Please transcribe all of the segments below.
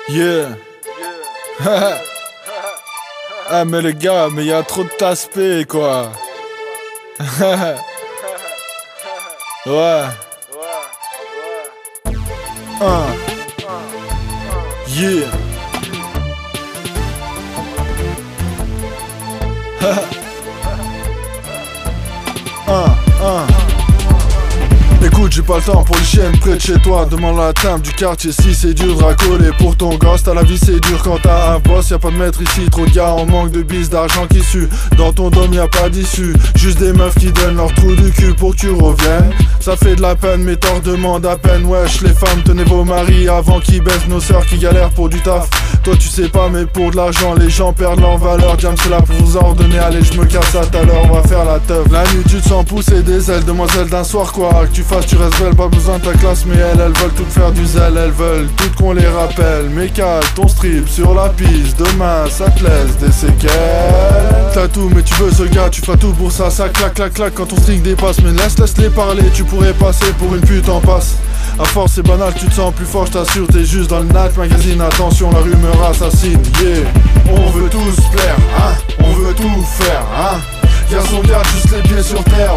Yeah. Ah mais les gars, mais y'a trop de taspé quoi. Ouais. Yeah. Écoute, j'ai pas le temps pour les chiennes près de chez toi. Demande la table du quartier si c'est dur de racoler pour ton gosse. T'as la vie c'est dur quand t'as un boss. Y'a pas de maître ici, trop de gars en manque de bis, d'argent qui sue. Dans ton dôme y'a pas d'issue, juste des meufs qui donnent leur trou du cul pour que tu reviennes. Ça fait de la peine mais t'en demandes à peine. Wesh les femmes, tenez vos maris avant qu'ils baissent. Nos sœurs qui galèrent pour du taf. Toi tu sais pas mais pour de l'argent les gens perdent leur valeur. Jam c'est là pour vous ordonner, allez je me casse à tout à l'heure, on va faire la teuf. La nuit tu te sens pousser des ailes, demoiselle d'un soir quoi. Que tu fasses tu restes belle, pas besoin de ta classe. Mais elles veulent toutes faire du zèle, elles veulent toutes qu'on les rappelle. Mais cale ton strip sur la piste, demain ça te laisse des séquelles. T'as tout mais tu veux ce gars, tu feras tout pour ça. Ça claque claque claque quand ton string dépasse. Mais laisse-les parler, tu pourrais passer pour une pute en passe. À force c'est banal, tu te sens plus fort, je t'assure. T'es juste dans le Night Magazine, attention la rumeur assassine. Yeah, on veut tous plaire, hein, on veut tout faire, hein. Garçon garde juste les pieds sur terre,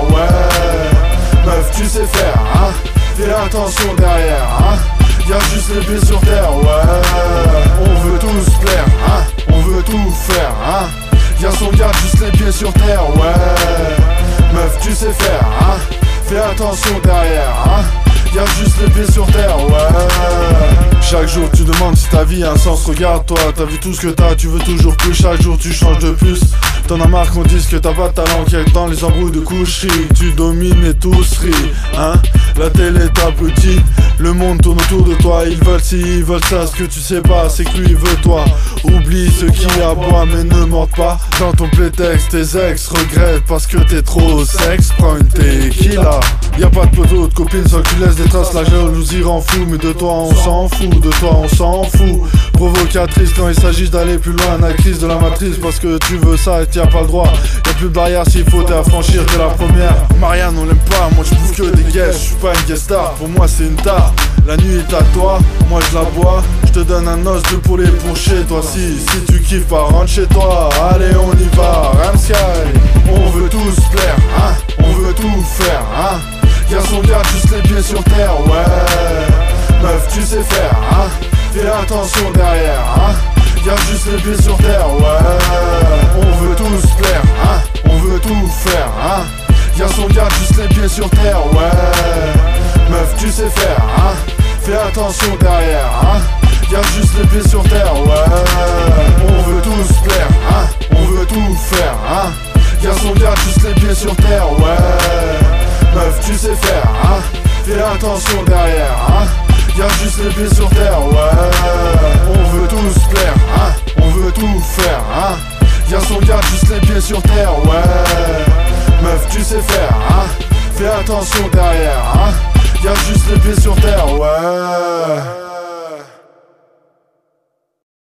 ouais. Meuf tu sais faire, hein, fais attention derrière, hein. Garde juste les pieds sur terre, ouais. On veut tous plaire, hein, on veut tout faire, hein. Garçon garde juste les pieds sur terre, ouais. Meuf tu sais faire, hein, fais attention derrière, hein. Garde juste les pieds sur terre, ouais. Chaque jour tu demandes si ta vie a un sens. Regarde-toi, t'as vu tout ce que t'as, tu veux toujours plus. Chaque jour tu changes de plus. T'en as marre qu'on dise que t'as pas de talent, qu'il y a que dans les embrouilles de coucherie tu domines et tous rient, hein. La télé t'abrutit, le monde tourne autour de toi. Ils veulent ci, ils veulent ça, ce que tu sais pas c'est que lui veut toi. Oublie ceux qui aboient mais ne mentent pas. Dans ton playtexte tes ex regrettent parce que t'es trop sexe. Prends une tequila. Y'a pas de poteau, de copine, seul tu laisses des traces. La jalousie rend fou, mais de toi on s'en fout. De toi on s'en fout. Provocatrice quand il s'agit d'aller plus loin. Actrice de la matrice parce que tu veux ça et t'y as pas le droit. Y'a plus de barrière s'il faut t'es à franchir que la première. Marianne on l'aime pas, moi je bouffe que des guests. J'suis pas une guest star, pour moi c'est une tare. La nuit est à toi, moi je la bois. Je te donne un os de poulet pour chez toi. Si tu kiffes pas, rentre chez toi. Allez on y va, Ramsky. On veut tous plaire, hein, on veut tout faire, hein. Garçon garde juste les pieds sur terre, ouais. Meuf tu sais faire, hein, fais attention derrière, hein. Garde juste les pieds sur terre, ouais. On veut tous plaire, hein, on veut tout faire, hein. Garçon garde juste les pieds sur terre, ouais. Meuf tu sais faire, hein, fais attention derrière, hein. Garde juste les pieds sur terre, ouais. On veut tous plaire, hein, on veut tout faire, hein. Garçon garde juste les pieds sur terre, ouais. Meuf tu sais faire, hein, fais attention derrière, hein. Garde juste les pieds sur terre, ouais. On veut tous plaire, hein, on veut tout faire, hein. Garçon garde juste les pieds sur terre, ouais. Meuf tu sais faire, hein, fais attention derrière, hein. Garde juste les pieds sur terre, ouais.